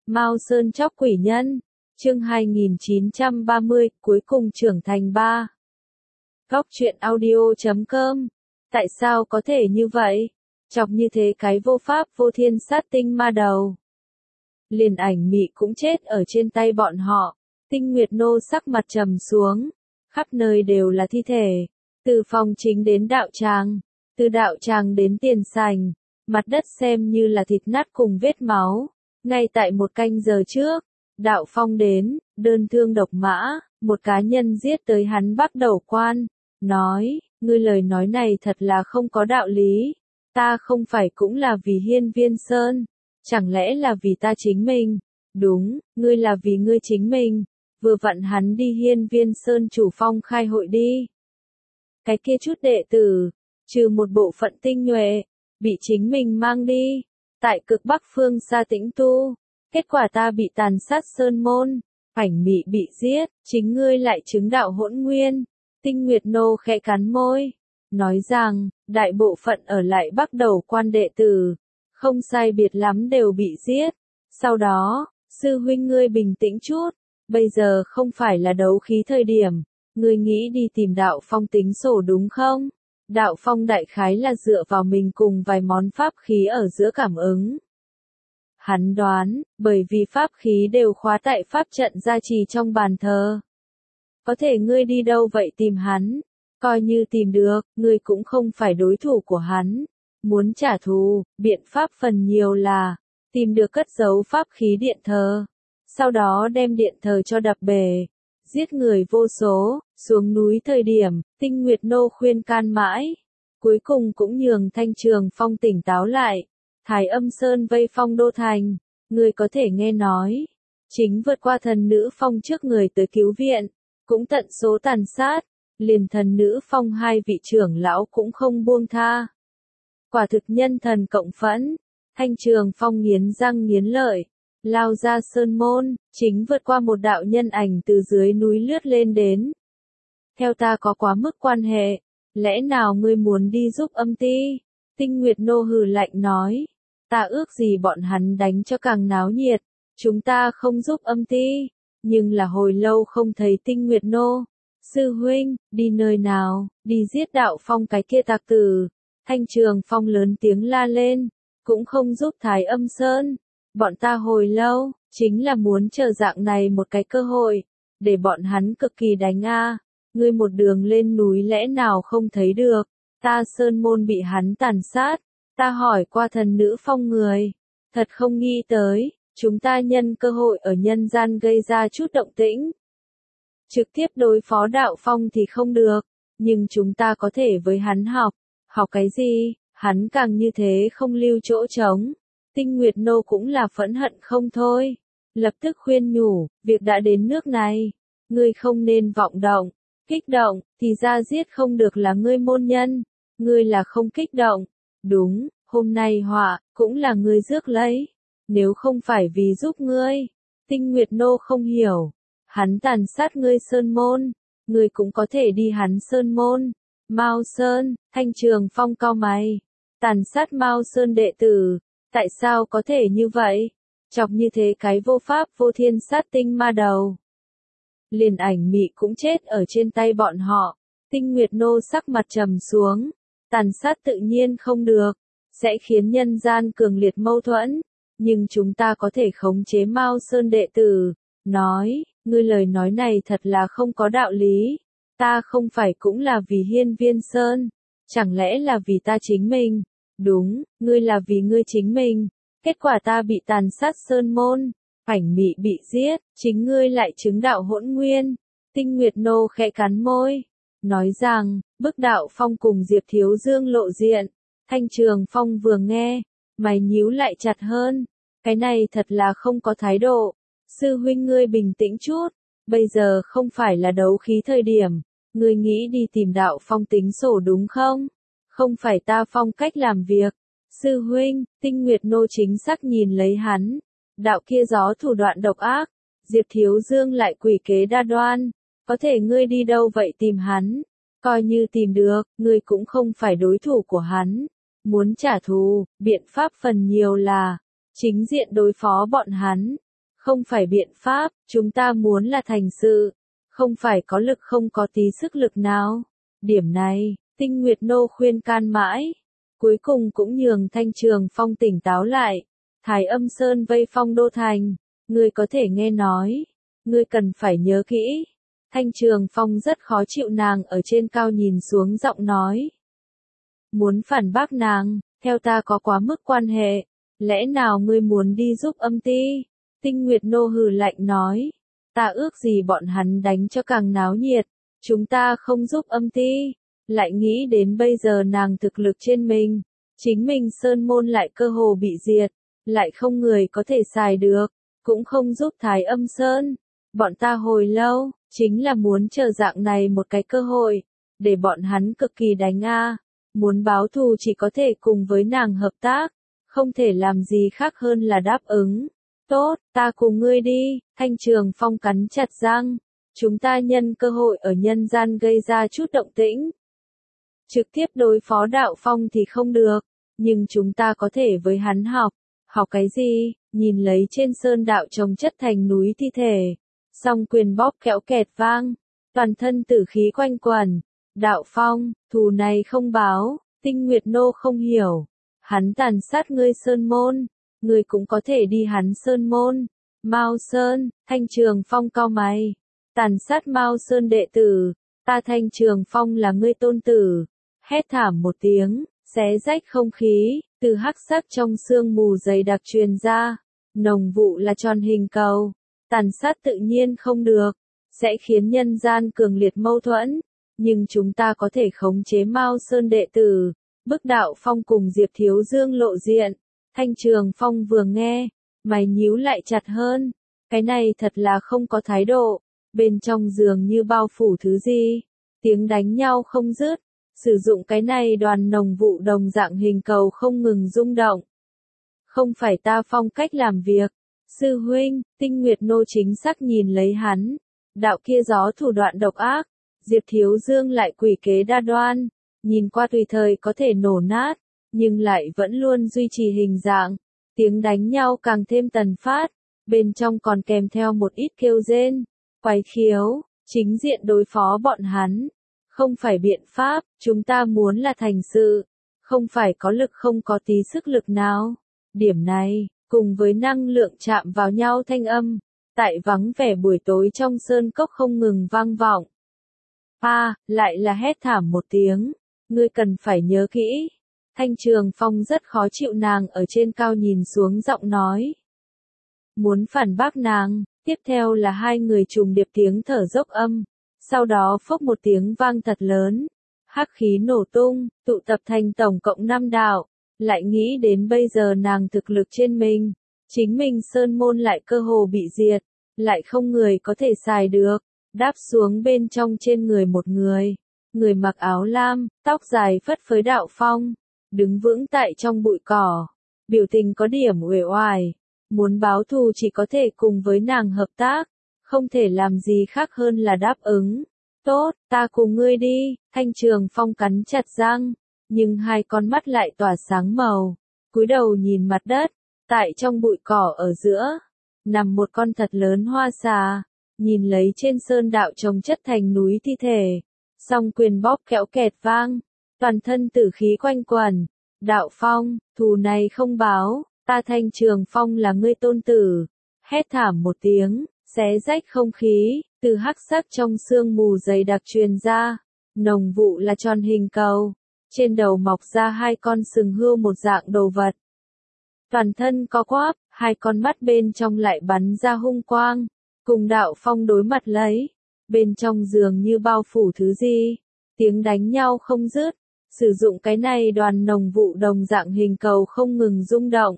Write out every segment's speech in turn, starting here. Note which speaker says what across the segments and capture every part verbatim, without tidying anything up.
Speaker 1: Mao Sơn chóc quỷ nhân, chương hai nghìn chín trăm ba mươi, cuối cùng trưởng thành ba. Góc truyện audio chấm com. Tại sao có thể như vậy? Chọc như thế cái vô pháp vô thiên sát tinh ma đầu. Liền ảnh mị cũng chết ở trên tay bọn họ. Tinh Nguyệt Nô sắc mặt trầm xuống. Khắp nơi đều là thi thể. Từ phòng chính đến đạo tràng. Từ đạo tràng đến tiền sảnh. Mặt đất xem như là thịt nát cùng vết máu. Ngay tại một canh giờ trước, Đạo Phong đến, đơn thương độc mã, một cá nhân giết tới hắn Bắc Đầu Quan, nói, ngươi lời nói này thật là không có đạo lý, ta không phải cũng là vì Hiên Viên Sơn, chẳng lẽ là vì ta chính mình? Đúng, ngươi là vì ngươi chính mình, vừa vặn hắn đi Hiên Viên Sơn chủ phong khai hội đi. Cái kia chút đệ tử, trừ một bộ phận tinh nhuệ, bị chính mình mang đi. Tại cực Bắc phương xa tĩnh tu, kết quả ta bị tàn sát sơn môn, ảnh mị bị giết, chính ngươi lại chứng đạo hỗn nguyên. Tinh Nguyệt Nô khẽ cắn môi, nói rằng, đại bộ phận ở lại Bắc Đầu Quan đệ tử, không sai biệt lắm đều bị giết. Sau đó, sư huynh ngươi bình tĩnh chút, bây giờ không phải là đấu khí thời điểm, ngươi nghĩ đi tìm Đạo Phong tính sổ đúng không? Đạo Phong đại khái là dựa vào mình cùng vài món pháp khí ở giữa cảm ứng. Hắn đoán, bởi vì pháp khí đều khóa tại pháp trận gia trì trong bàn thờ. Có thể ngươi đi đâu vậy tìm hắn? Coi như tìm được, ngươi cũng không phải đối thủ của hắn. Muốn trả thù, biện pháp phần nhiều là, tìm được cất giấu pháp khí điện thờ. Sau đó đem điện thờ cho đập bể. Giết người vô số, xuống núi thời điểm, Tinh Nguyệt Nô khuyên can mãi. Cuối cùng cũng nhường Thanh Trường Phong tỉnh táo lại. Thái Âm Sơn vây phong đô thành, người có thể nghe nói. Chính vượt qua thần nữ phong trước người tới cứu viện, cũng tận số tàn sát. Liền thần nữ phong hai vị trưởng lão cũng không buông tha. Quả thực nhân thần cộng phẫn, Thanh Trường Phong nghiến răng nghiến lợi. Lao ra sơn môn, chính vượt qua một đạo nhân ảnh từ dưới núi lướt lên đến. Theo ta có quá mức quan hệ, lẽ nào ngươi muốn đi giúp âm ti? Tinh Nguyệt Nô hừ lạnh nói, ta ước gì bọn hắn đánh cho càng náo nhiệt, chúng ta không giúp âm ti, nhưng là hồi lâu không thấy Tinh Nguyệt Nô. Sư huynh, đi nơi nào, đi giết Đạo Phong cái kia tặc tử. Thanh Trường Phong lớn tiếng la lên, cũng không giúp Thái Âm Sơn. Bọn ta hồi lâu, chính là muốn chờ dạng này một cái cơ hội, để bọn hắn cực kỳ đánh a. Ngươi một đường lên núi lẽ nào không thấy được, ta sơn môn bị hắn tàn sát, ta hỏi qua thần nữ phong người, thật không nghĩ tới, chúng ta nhân cơ hội ở nhân gian gây ra chút động tĩnh. Trực tiếp đối phó Đạo Phong thì không được, nhưng chúng ta có thể với hắn học, học cái gì, hắn càng như thế không lưu chỗ trống. Tinh Nguyệt Nô cũng là phẫn hận không thôi, lập tức khuyên nhủ, việc đã đến nước này, ngươi không nên vọng động, kích động, thì ra giết không được là ngươi môn nhân, ngươi là không kích động, đúng, hôm nay họa, cũng là ngươi rước lấy, nếu không phải vì giúp ngươi, Tinh Nguyệt Nô không hiểu, hắn tàn sát ngươi sơn môn, ngươi cũng có thể đi hắn sơn môn, Mao Sơn, Thanh Trường Phong cau mày, tàn sát Mao Sơn đệ tử. Tại sao có thể như vậy? Chọc như thế cái vô pháp vô thiên sát tinh ma đầu. Liền ảnh mị cũng chết ở trên tay bọn họ. Tinh Nguyệt Nô sắc mặt trầm xuống. Tàn sát tự nhiên không được. Sẽ khiến nhân gian cường liệt mâu thuẫn. Nhưng chúng ta có thể khống chế Mao Sơn đệ tử. Nói, ngươi lời nói này thật là không có đạo lý. Ta không phải cũng là vì Hiên Viên Sơn. Chẳng lẽ là vì ta chính mình? Đúng, ngươi là vì ngươi chính mình, kết quả ta bị tàn sát sơn môn, ảnh mị bị giết, chính ngươi lại chứng đạo hỗn nguyên. Tinh Nguyệt Nô khẽ cắn môi, nói rằng, bức Đạo Phong cùng Diệp Thiếu Dương lộ diện. Thanh Trường Phong vừa nghe, mày nhíu lại chặt hơn, cái này thật là không có thái độ. Sư huynh ngươi bình tĩnh chút, bây giờ không phải là đấu khí thời điểm, ngươi nghĩ đi tìm Đạo Phong tính sổ đúng không? Không phải ta phong cách làm việc. Sư huynh, Tinh Nguyệt Nô chính xác nhìn lấy hắn. Đạo kia gió thủ đoạn độc ác. Diệp Thiếu Dương lại quỷ kế đa đoan. Có thể ngươi đi đâu vậy tìm hắn? Coi như tìm được, ngươi cũng không phải đối thủ của hắn. Muốn trả thù, biện pháp phần nhiều là chính diện đối phó bọn hắn. không phải biện pháp, chúng ta muốn là thành sự, không phải có lực không có tí sức lực nào. Điểm này, Tinh Nguyệt Nô khuyên can mãi, cuối cùng cũng nhường Thanh Trường Phong tỉnh táo lại. Thái Âm Sơn vây phong đô thành, ngươi có thể nghe nói, ngươi cần phải nhớ kỹ. Thanh Trường Phong rất khó chịu nàng ở trên cao nhìn xuống giọng nói. Muốn phản bác nàng, theo ta có quá mức quan hệ, lẽ nào ngươi muốn đi giúp âm ti? Tinh Nguyệt Nô hừ lạnh nói, ta ước gì bọn hắn đánh cho càng náo nhiệt, chúng ta không giúp âm ti, lại nghĩ đến bây giờ nàng thực lực trên mình, chính mình sơn môn lại cơ hồ bị diệt, lại không người có thể xài được, cũng không giúp Thái Âm Sơn. Bọn ta hồi lâu, chính là muốn chờ dạng này một cái cơ hội, để bọn hắn cực kỳ đánh a, muốn báo thù chỉ có thể cùng với nàng hợp tác, không thể làm gì khác hơn là đáp ứng. Tốt, ta cùng ngươi đi, Thanh Trường Phong cắn chặt răng, chúng ta nhân cơ hội ở nhân gian gây ra chút động tĩnh. Trực tiếp đối phó Đạo Phong thì không được, nhưng chúng ta có thể với hắn học, học cái gì, nhìn lấy trên sơn đạo trồng chất thành núi thi thể, song quyền bóp kéo kẹt vang, toàn thân tử khí quanh quẩn. Đạo Phong, thù này không báo, Tinh Nguyệt Nô không hiểu, hắn tàn sát ngươi sơn môn, ngươi cũng có thể đi hắn sơn môn. Mao Sơn, Thanh Trường Phong cau mày, tàn sát Mao Sơn đệ tử, ta Thanh Trường Phong là ngươi tôn tử. Hét thảm một tiếng, xé rách không khí, từ hắc sắc trong sương mù dày đặc truyền ra, nồng vụ là tròn hình cầu, tàn sát tự nhiên không được, sẽ khiến nhân gian cường liệt mâu thuẫn, nhưng chúng ta có thể khống chế Mao Sơn đệ tử, bức Đạo Phong cùng Diệp Thiếu Dương lộ diện. Thanh Trường Phong vừa nghe, mày nhíu lại chặt hơn, cái này thật là không có thái độ, bên trong giường như bao phủ thứ gì, tiếng đánh nhau không dứt, sử dụng cái này đoàn nồng vụ đồng dạng hình cầu không ngừng rung động. Không phải ta phong cách làm việc, sư huynh, Tinh Nguyệt Nô chính xác nhìn lấy hắn, đạo kia gió thủ đoạn độc ác, Diệp Thiếu Dương lại quỷ kế đa đoan, nhìn qua tùy thời có thể nổ nát, nhưng lại vẫn luôn duy trì hình dạng, tiếng đánh nhau càng thêm tần phát, bên trong còn kèm theo một ít kêu rên, quái khiếu, chính diện đối phó bọn hắn. Không phải biện pháp, chúng ta muốn là thành sự, không phải có lực không có tí sức lực nào. Điểm này, cùng với năng lượng chạm vào nhau thanh âm, tại vắng vẻ buổi tối trong sơn cốc không ngừng vang vọng. A, à, lại là hét thảm một tiếng, ngươi cần phải nhớ kỹ. Thanh Trường Phong rất khó chịu nàng ở trên cao nhìn xuống giọng nói. Muốn phản bác nàng, tiếp theo là hai người trùng điệp tiếng thở dốc âm. Sau đó phốc một tiếng vang thật lớn, hắc khí nổ tung, tụ tập thành tổng cộng năm đạo, lại nghĩ đến bây giờ nàng thực lực trên mình, chính mình sơn môn lại cơ hồ bị diệt, lại không người có thể xài được, đáp xuống bên trong trên người một người, người mặc áo lam, tóc dài phất phới Đạo Phong, đứng vững tại trong bụi cỏ, biểu tình có điểm uể oải, muốn báo thù chỉ có thể cùng với nàng hợp tác. Không thể làm gì khác hơn là đáp ứng. Tốt, ta cùng ngươi đi, Thanh Trường Phong cắn chặt răng, nhưng hai con mắt lại tỏa sáng màu, cúi đầu nhìn mặt đất, tại trong bụi cỏ ở giữa, nằm một con thật lớn hoa xà, nhìn lấy trên sơn đạo trồng chất thành núi thi thể, song quyền bóp kẽo kẹt vang, toàn thân tử khí quanh quẩn. Đạo Phong, thù này không báo, ta Thanh Trường Phong là ngươi tôn tử. Hét thảm một tiếng, xé rách không khí, từ hắc sắc trong sương mù dày đặc truyền ra, nồng vụ là tròn hình cầu, trên đầu mọc ra hai con sừng hươu một dạng đồ vật. Toàn thân co quắp, hai con mắt bên trong lại bắn ra hung quang, cùng Đạo Phong đối mặt lấy, bên trong giường như bao phủ thứ gì, tiếng đánh nhau không dứt, sử dụng cái này đoàn nồng vụ đồng dạng hình cầu không ngừng rung động.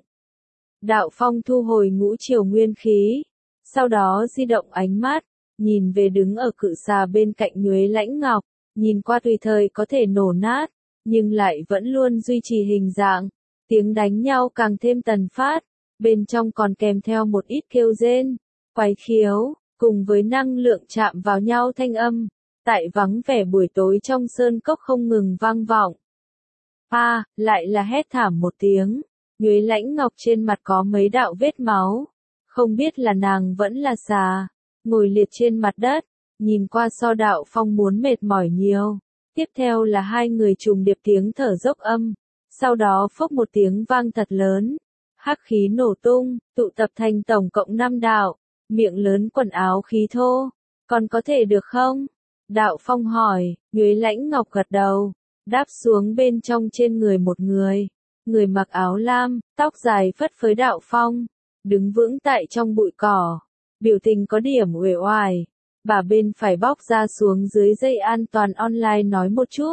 Speaker 1: Đạo Phong thu hồi ngũ triều nguyên khí. Sau đó di động ánh mắt, nhìn về đứng ở cự xà bên cạnh Nhuế Lãnh Ngọc, nhìn qua tùy thời có thể nổ nát, nhưng lại vẫn luôn duy trì hình dạng, tiếng đánh nhau càng thêm tần phát, bên trong còn kèm theo một ít kêu rên, quái khiếu, cùng với năng lượng chạm vào nhau thanh âm, tại vắng vẻ buổi tối trong sơn cốc không ngừng vang vọng. A, à, lại là hét thảm một tiếng, Nhuế Lãnh Ngọc trên mặt có mấy đạo vết máu. Không biết là nàng vẫn là xà, ngồi liệt trên mặt đất, nhìn qua so Đạo Phong muốn mệt mỏi nhiều. Tiếp theo là hai người trùng điệp tiếng thở dốc âm, sau đó phốc một tiếng vang thật lớn, hắc khí nổ tung, tụ tập thành tổng cộng năm đạo, miệng lớn quần áo khí thô, còn có thể được không? Đạo Phong hỏi, Nhuế Lãnh Ngọc gật đầu, đáp xuống bên trong trên người một người, người mặc áo lam, tóc dài phất phới Đạo Phong, đứng vững tại trong bụi cỏ, biểu tình có điểm uể oải. Bà bên phải bóc ra xuống dưới dây an toàn online nói một chút.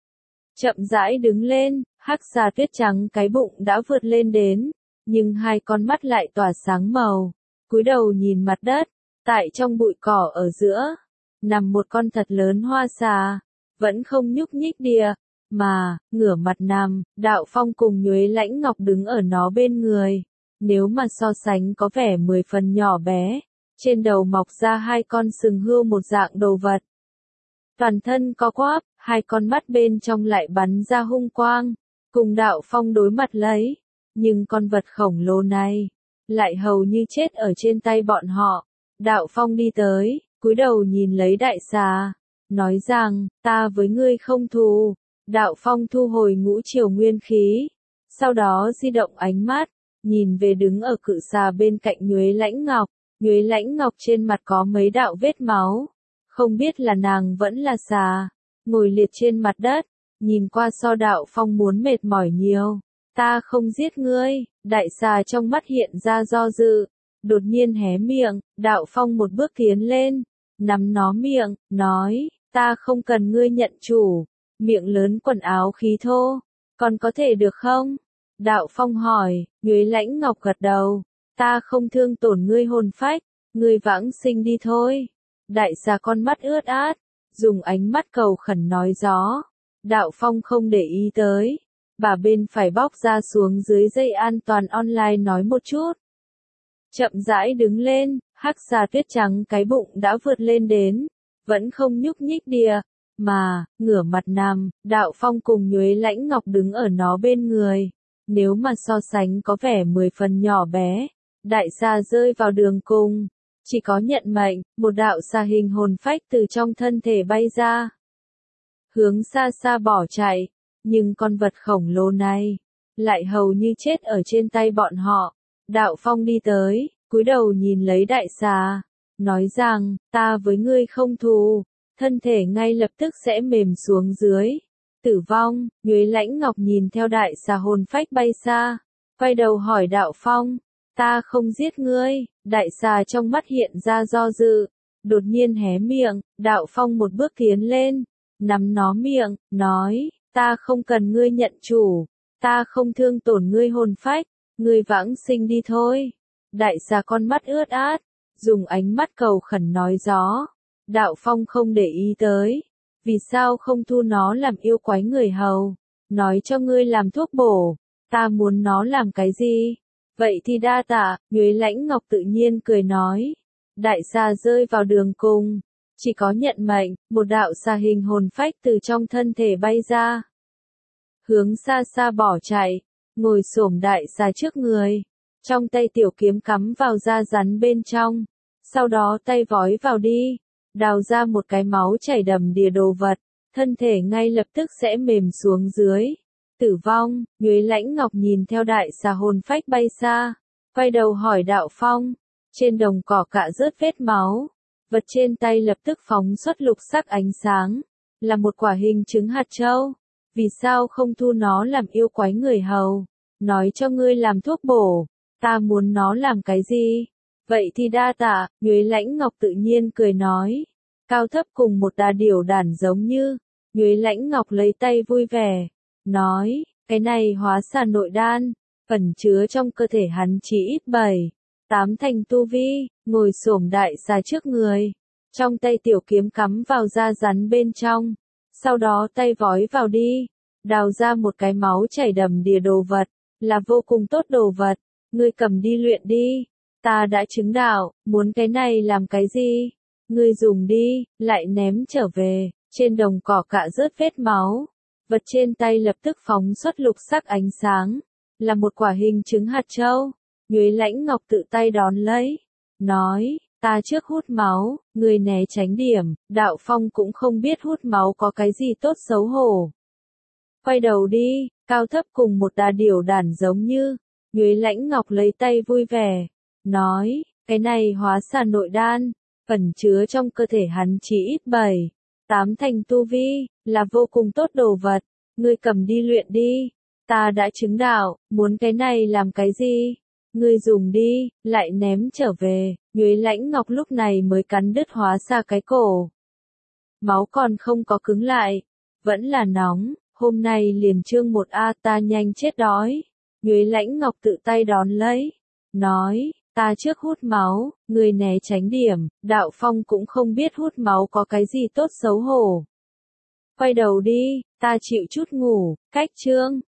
Speaker 1: Chậm rãi đứng lên, hắc xà tuyết trắng cái bụng đã vượt lên đến, nhưng hai con mắt lại tỏa sáng màu, cúi đầu nhìn mặt đất, tại trong bụi cỏ ở giữa, nằm một con thật lớn hoa xà, vẫn không nhúc nhích đìa, mà, ngửa mặt nằm, Đạo Phong cùng Nhuế Lãnh Ngọc đứng ở nó bên người, nếu mà so sánh có vẻ mười phần nhỏ bé. Trên đầu mọc ra hai con sừng hươu một dạng đồ vật. Toàn thân có quắp, hai con mắt bên trong lại bắn ra hung quang, cùng Đạo Phong đối mặt lấy. Nhưng con vật khổng lồ này, lại hầu như chết ở trên tay bọn họ. Đạo Phong đi tới, cúi đầu nhìn lấy đại xà, nói rằng, ta với ngươi không thù. Đạo Phong thu hồi ngũ triều nguyên khí, sau đó di động ánh mắt, nhìn về đứng ở cự xà bên cạnh Nhuế Lãnh Ngọc. Nhuế Lãnh Ngọc trên mặt có mấy đạo vết máu, không biết là nàng vẫn là xà, ngồi liệt trên mặt đất, nhìn qua so Đạo Phong muốn mệt mỏi nhiều. Ta không giết ngươi, đại xà trong mắt hiện ra do dự, đột nhiên hé miệng, Đạo Phong một bước tiến lên, nắm nó miệng, nói, ta không cần ngươi nhận chủ, miệng lớn quần áo khí thô, còn có thể được không? Đạo Phong hỏi, Nhuế Lãnh Ngọc gật đầu. Ta không thương tổn ngươi hồn phách, ngươi vãng sinh đi thôi. Đại xà con mắt ướt át, dùng ánh mắt cầu khẩn nói gió. Đạo Phong không để ý tới, bà bên phải bóc ra xuống dưới dây an toàn online nói một chút. Chậm rãi đứng lên, hắc xà tuyết trắng cái bụng đã vượt lên đến, vẫn không nhúc nhích đìa, mà, ngửa mặt nằm, Đạo Phong cùng Nhuế Lãnh Ngọc đứng ở nó bên người. Nếu mà so sánh có vẻ mười phần nhỏ bé. Đại xà rơi vào đường cùng, chỉ có nhận mệnh, một đạo xà hình hồn phách từ trong thân thể bay ra. Hướng xa xa bỏ chạy, nhưng con vật khổng lồ này, lại hầu như chết ở trên tay bọn họ. Đạo Phong đi tới, cúi đầu nhìn lấy đại xà, nói rằng, ta với ngươi không thù, thân thể ngay lập tức sẽ mềm xuống dưới. Tử vong, Nhuế Lãnh Ngọc nhìn theo đại xà hồn phách bay xa, quay đầu hỏi Đạo Phong. Ta không giết ngươi, đại xà trong mắt hiện ra do dự, đột nhiên hé miệng, Đạo Phong một bước tiến lên, nắm nó miệng, nói, ta không cần ngươi nhận chủ, ta không thương tổn ngươi hồn phách, ngươi vãng sinh đi thôi. Đại xà con mắt ướt át, dùng ánh mắt cầu khẩn nói gió. Đạo Phong không để ý tới, vì sao không thu nó làm yêu quái người hầu, nói cho ngươi làm thuốc bổ, ta muốn nó làm cái gì? Vậy thì đa tạ, Nhuế Lãnh Ngọc tự nhiên cười nói. Đại xà rơi vào đường cùng, chỉ có nhận mệnh, một đạo xà hình hồn phách từ trong thân thể bay ra. Hướng xa xa bỏ chạy, ngồi xổm đại xà trước người, trong tay tiểu kiếm cắm vào da rắn bên trong, sau đó tay vói vào đi, đào ra một cái máu chảy đầm đìa đồ vật, thân thể ngay lập tức sẽ mềm xuống dưới. Tử vong, Nhuế Lãnh Ngọc nhìn theo đại xà hồn phách bay xa, quay đầu hỏi Đạo Phong, trên đồng cỏ cạ rớt vết máu, vật trên tay lập tức phóng xuất lục sắc ánh sáng, là một quả hình trứng hạt châu, vì sao không thu nó làm yêu quái người hầu, nói cho ngươi làm thuốc bổ, ta muốn nó làm cái gì? Vậy thì đa tạ, Nhuế Lãnh Ngọc tự nhiên cười nói, cao thấp cùng một đà điểu đản giống như, Nhuế Lãnh Ngọc lấy tay vui vẻ. Nói, cái này hóa xà nội đan, ẩn chứa trong cơ thể hắn chỉ ít bảy, tám thành tu vi, ngồi xổm đại xà trước người, trong tay tiểu kiếm cắm vào da rắn bên trong, sau đó tay vói vào đi, đào ra một cái máu chảy đầm đìa đồ vật, là vô cùng tốt đồ vật, ngươi cầm đi luyện đi, ta đã chứng đạo, muốn cái này làm cái gì, ngươi dùng đi, lại ném trở về, trên đồng cỏ cạ rớt vết máu. Vật trên tay lập tức phóng xuất lục sắc ánh sáng, là một quả hình trứng hạt châu. Nhuế Lãnh Ngọc tự tay đón lấy, nói, ta trước hút máu, người né tránh điểm, Đạo Phong cũng không biết hút máu có cái gì tốt xấu hổ. Quay đầu đi, cao thấp cùng một đà điểu đản giống như, Nhuế Lãnh Ngọc lấy tay vui vẻ, nói, cái này hóa xà nội đan, ẩn chứa trong cơ thể hắn chỉ ít bảy, tám thành tu vi, là vô cùng tốt đồ vật, ngươi cầm đi luyện đi, ta đã chứng đạo, muốn cái này làm cái gì? Ngươi dùng đi, lại ném trở về, Nhuế Lãnh Ngọc lúc này mới cắn đứt hóa xà cái cổ. Máu còn không có cứng lại, vẫn là nóng, hôm nay liền chương một a ta nhanh chết đói. Nhuế Lãnh Ngọc tự tay đón lấy, nói, ta trước hút máu, người né tránh điểm, Đạo Phong cũng không biết hút máu có cái gì tốt xấu hổ. Quay đầu đi, ta chịu chút ngủ, cách chương.